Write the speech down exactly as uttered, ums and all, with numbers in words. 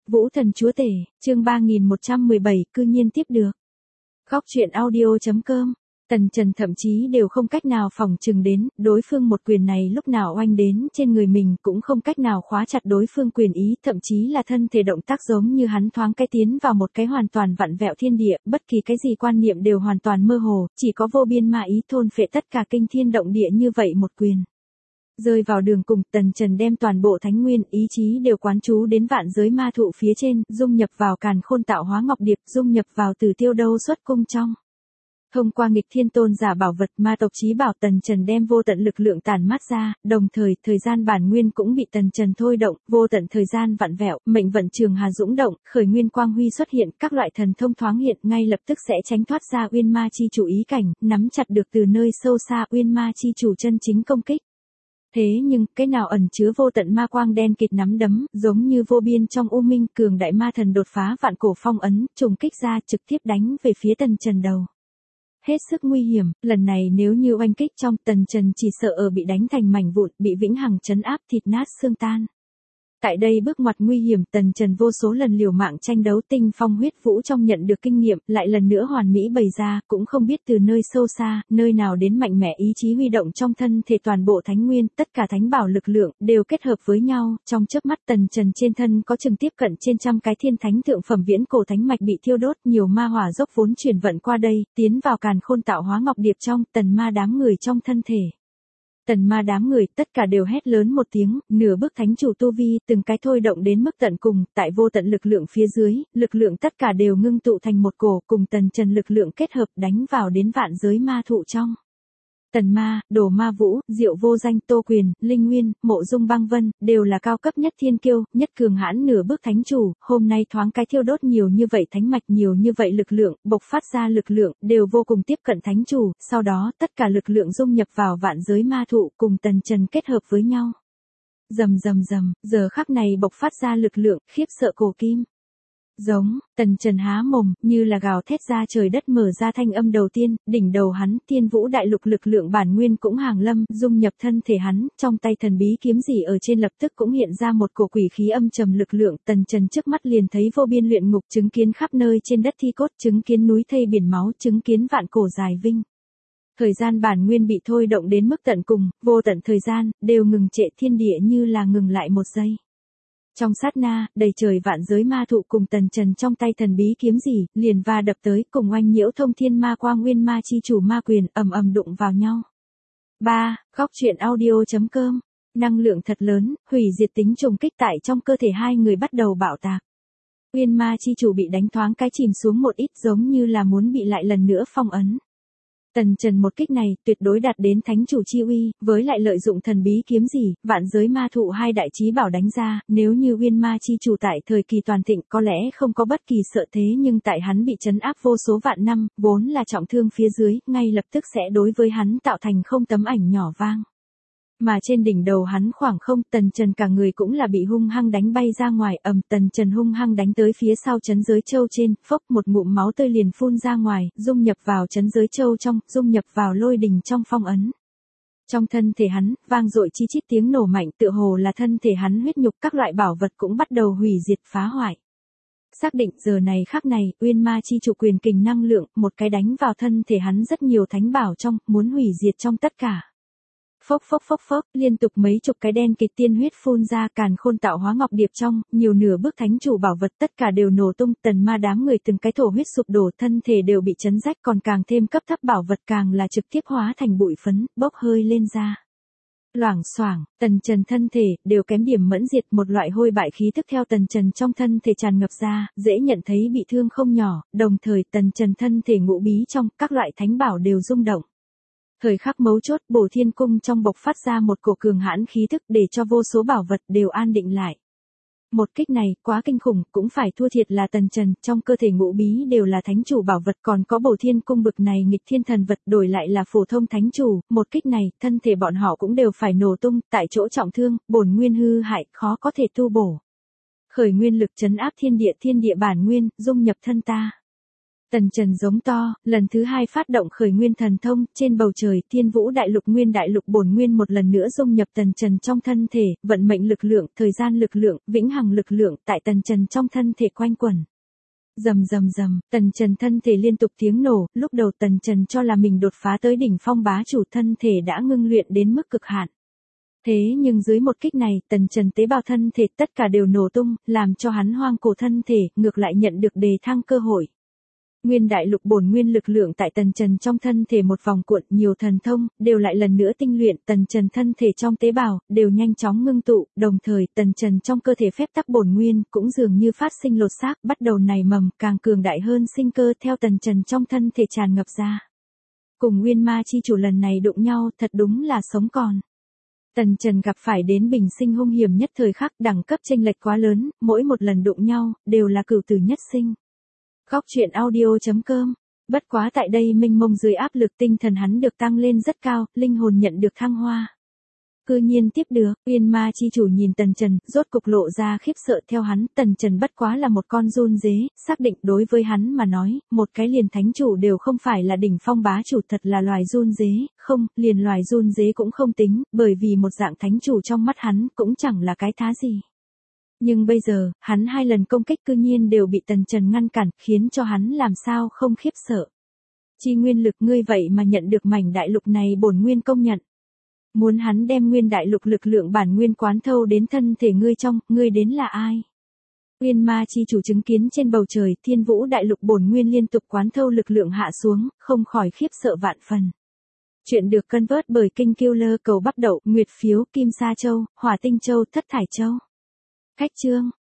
Vũ Thần Chúa Tể, chương ba nghìn một trăm mười bảy, cư nhiên tiếp được. Góc truyện audio chấm com. Tần Trần thậm chí đều không cách nào phỏng chừng đến, đối phương một quyền này lúc nào oanh đến trên người mình cũng không cách nào khóa chặt đối phương quyền ý, thậm chí là thân thể động tác giống như hắn thoáng cái tiến vào một cái hoàn toàn vặn vẹo thiên địa, bất kỳ cái gì quan niệm đều hoàn toàn mơ hồ, chỉ có vô biên ma ý thôn phệ tất cả kinh thiên động địa như vậy một quyền. Rơi vào đường cùng, Tần Trần đem toàn bộ thánh nguyên ý chí đều quán chú đến vạn giới ma thụ phía trên, dung nhập vào càn khôn tạo hóa ngọc điệp, dung nhập vào Tử Tiêu Đâu xuất cung trong. Thông qua nghịch thiên tôn giả bảo vật ma tộc chí bảo, Tần Trần đem vô tận lực lượng tản mát ra, đồng thời thời gian bản nguyên cũng bị Tần Trần thôi động, vô tận thời gian vặn vẹo, mệnh vận trường hà dũng động, khởi nguyên quang huy xuất hiện, các loại thần thông thoáng hiện, ngay lập tức sẽ tránh thoát ra uyên ma chi chủ ý cảnh, nắm chặt được từ nơi sâu xa uyên ma chi chủ chân chính công kích. Thế nhưng, cái nào ẩn chứa vô tận ma quang đen kịt nắm đấm, giống như vô biên trong u minh, cường đại ma thần đột phá vạn cổ phong ấn, trùng kích ra trực tiếp đánh về phía Tần Trần đầu. Hết sức nguy hiểm, lần này nếu như oanh kích trong, Tần Trần chỉ sợ ở bị đánh thành mảnh vụn, bị vĩnh hằng trấn áp thịt nát xương tan. Tại đây bước ngoặt nguy hiểm, Tần Trần vô số lần liều mạng tranh đấu, tinh phong huyết vũ trong nhận được kinh nghiệm, lại lần nữa hoàn mỹ bày ra, cũng không biết từ nơi sâu xa, nơi nào đến mạnh mẽ ý chí huy động trong thân thể toàn bộ thánh nguyên, tất cả thánh bảo lực lượng, đều kết hợp với nhau, trong chớp mắt Tần Trần trên thân có chừng tiếp cận trên trăm cái thiên thánh thượng phẩm viễn cổ thánh mạch bị thiêu đốt, nhiều ma hỏa dốc vốn chuyển vận qua đây, tiến vào càn khôn tạo hóa ngọc điệp trong, tần ma đám người trong thân thể. Tần ma đám người tất cả đều hét lớn một tiếng, nửa bước thánh chủ tu vi, từng cái thôi động đến mức tận cùng, tại vô tận lực lượng phía dưới, lực lượng tất cả đều ngưng tụ thành một cổ, cùng Tần Trần lực lượng kết hợp đánh vào đến vạn giới ma thụ trong. Tần ma, Đồ Ma Vũ, Diệu Vô Danh, Tô Quyền, Linh Nguyên, Mộ Dung Băng Vân, đều là cao cấp nhất thiên kiêu, nhất cường hãn nửa bước thánh chủ, hôm nay thoáng cái thiêu đốt nhiều như vậy thánh mạch, nhiều như vậy lực lượng, bộc phát ra lực lượng, đều vô cùng tiếp cận thánh chủ, sau đó tất cả lực lượng dung nhập vào vạn giới ma thụ, cùng Tần Trần kết hợp với nhau. Rầm rầm rầm, giờ khắc này bộc phát ra lực lượng, khiếp sợ cổ kim. Giống, Tần Trần há mồm, như là gào thét ra trời đất mở ra thanh âm đầu tiên, đỉnh đầu hắn, Thiên Vũ đại lục lực lượng bản nguyên cũng hàng lâm, dung nhập thân thể hắn, trong tay thần bí kiếm gì ở trên lập tức cũng hiện ra một cổ quỷ khí âm trầm lực lượng, Tần Trần trước mắt liền thấy vô biên luyện ngục, chứng kiến khắp nơi trên đất thi cốt, chứng kiến núi thây biển máu, chứng kiến vạn cổ dài vinh. Thời gian bản nguyên bị thôi động đến mức tận cùng, vô tận thời gian, đều ngừng trệ, thiên địa như là ngừng lại một giây. Trong sát na, đầy trời vạn giới ma thụ cùng Tần Trần trong tay thần bí kiếm gì, liền va đập tới, cùng oanh nhiễu thông thiên ma quang nguyên ma chi chủ ma quyền, ầm ầm đụng vào nhau. ba. Góc truyện audio chấm com. Năng lượng thật lớn, hủy diệt tính trùng kích tại trong cơ thể hai người bắt đầu bạo tạc. Nguyên ma chi chủ bị đánh thoáng cái chìm xuống một ít, giống như là muốn bị lại lần nữa phong ấn. Tần Trần một kích này tuyệt đối đạt đến thánh chủ chi uy, với lại lợi dụng thần bí kiếm gì, vạn giới ma thụ hai đại chí bảo đánh ra, nếu như Uyên ma chi chủ tại thời kỳ toàn thịnh có lẽ không có bất kỳ sợ thế, nhưng tại hắn bị trấn áp vô số vạn năm, vốn là trọng thương phía dưới, ngay lập tức sẽ đối với hắn tạo thành không tấm ảnh nhỏ vang. Mà trên đỉnh đầu hắn khoảng không, Tần Trần cả người cũng là bị hung hăng đánh bay ra ngoài, ầm, Tần Trần hung hăng đánh tới phía sau chấn giới châu trên, phốc một ngụm máu tươi liền phun ra ngoài, dung nhập vào chấn giới châu trong, dung nhập vào lôi đình trong phong ấn. Trong thân thể hắn, vang dội chi chít tiếng nổ mạnh, tựa hồ là thân thể hắn huyết nhục, các loại bảo vật cũng bắt đầu hủy diệt phá hoại. Xác định giờ này khắc này, Uyên ma chi chủ quyền kình năng lượng, một cái đánh vào thân thể hắn rất nhiều thánh bảo trong, muốn hủy diệt trong tất cả. Phốc phốc phốc phốc, liên tục mấy chục cái đen kịt tiên huyết phun ra, càn khôn tạo hóa ngọc điệp trong, nhiều nửa bước thánh chủ bảo vật tất cả đều nổ tung, tần ma đám người từng cái thổ huyết sụp đổ, thân thể đều bị chấn rách, còn càng thêm cấp thấp bảo vật càng là trực tiếp hóa thành bụi phấn, bốc hơi lên ra. Loảng xoảng, Tần Trần thân thể đều kém điểm mẫn diệt, một loại hôi bại khí tức theo Tần Trần trong thân thể tràn ngập ra, dễ nhận thấy bị thương không nhỏ, đồng thời Tần Trần thân thể ngũ bí trong, các loại thánh bảo đều rung động. Thời khắc mấu chốt, Bổ Thiên Cung trong bộc phát ra một cổ cường hãn khí thức để cho vô số bảo vật đều an định lại. Một kích này, quá kinh khủng, cũng phải thua thiệt là Tần Trần, trong cơ thể ngũ bí đều là thánh chủ bảo vật, còn có Bổ Thiên Cung bực này nghịch thiên thần vật đổi lại là phổ thông thánh chủ, một kích này, thân thể bọn họ cũng đều phải nổ tung, tại chỗ trọng thương, bổn nguyên hư hại, khó có thể tu bổ. Khởi nguyên lực trấn áp thiên địa, thiên địa bản nguyên, dung nhập thân ta. Tần Trần giống to, lần thứ hai phát động khởi nguyên thần thông, trên bầu trời, Thiên Vũ Đại Lục Nguyên Đại Lục Bổn Nguyên một lần nữa dung nhập Tần Trần trong thân thể, vận mệnh lực lượng, thời gian lực lượng, vĩnh hằng lực lượng tại Tần Trần trong thân thể quanh quẩn. Rầm rầm rầm, Tần Trần thân thể liên tục tiếng nổ, lúc đầu Tần Trần cho là mình đột phá tới đỉnh phong bá chủ, thân thể đã ngưng luyện đến mức cực hạn. Thế nhưng dưới một kích này, Tần Trần tế bào thân thể tất cả đều nổ tung, làm cho hắn hoang cổ thân thể, ngược lại nhận được đề thăng cơ hội. Nguyên Đại Lục Bổn Nguyên lực lượng tại Tần Trần trong thân thể một vòng cuộn, nhiều thần thông, đều lại lần nữa tinh luyện, Tần Trần thân thể trong tế bào, đều nhanh chóng ngưng tụ, đồng thời, Tần Trần trong cơ thể phép tắc bổn nguyên, cũng dường như phát sinh lột xác, bắt đầu nảy mầm, càng cường đại hơn sinh cơ theo Tần Trần trong thân thể tràn ngập ra. Cùng Nguyên Ma Chi Chủ lần này đụng nhau, thật đúng là sống còn. Tần Trần gặp phải đến bình sinh hung hiểm nhất thời khắc, đẳng cấp chênh lệch quá lớn, mỗi một lần đụng nhau, đều là cửu tử nhất sinh. Góc truyện audio chấm com. Bất quá tại đây mênh mông dưới áp lực tinh thần hắn được tăng lên rất cao, linh hồn nhận được thăng hoa. Cư nhiên tiếp được, Uyên Ma Chi Chủ nhìn Tần Trần, rốt cục lộ ra khiếp sợ theo hắn, Tần Trần bất quá là một con run dế, xác định đối với hắn mà nói, một cái liền thánh chủ đều không phải là đỉnh phong bá chủ, thật là loài run dế, không, liền loài run dế cũng không tính, bởi vì một dạng thánh chủ trong mắt hắn cũng chẳng là cái thá gì. Nhưng bây giờ, hắn hai lần công kích cư nhiên đều bị Tần Trần ngăn cản, khiến cho hắn làm sao không khiếp sợ. Chi nguyên lực ngươi vậy mà nhận được mảnh đại lục này bổn nguyên công nhận. Muốn hắn đem nguyên đại lục lực lượng bản nguyên quán thâu đến thân thể ngươi trong, ngươi đến là ai? Uyên Ma Chi Chủ chứng kiến trên bầu trời, Thiên Vũ Đại Lục bổn nguyên liên tục quán thâu lực lượng hạ xuống, không khỏi khiếp sợ vạn phần. Chuyện được cân vớt bởi Kinh Killer cầu bắp đậu, Nguyệt Phiếu, Kim Sa Châu, Hỏa Tinh Châu, Thất Thải Châu. Khách chương